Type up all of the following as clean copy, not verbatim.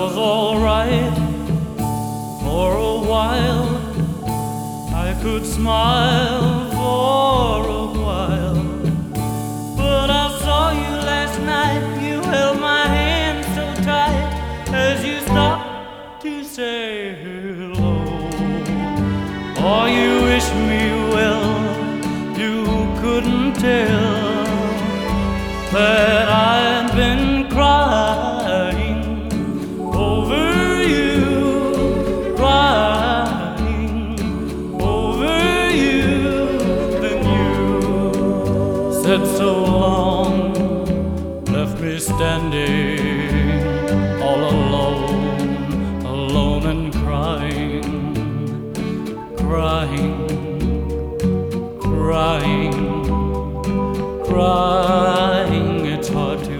was all right for a while. I could smile for a while, but I saw you last night. You held my hand so tight as you stopped to say hello. Oh, you wish me well. You couldn't tell that I'd been crying over you, crying over you. Then you said so long, left me standing all alone, alone and crying, crying, crying, crying. It's hard to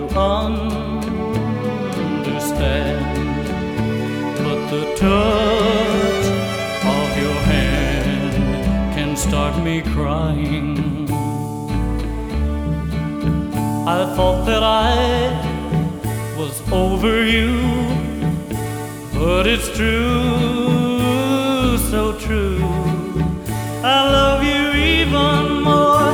understand, but the touch of your hand can start me crying. I thought that I was over you, but it's true, so true. I love you even more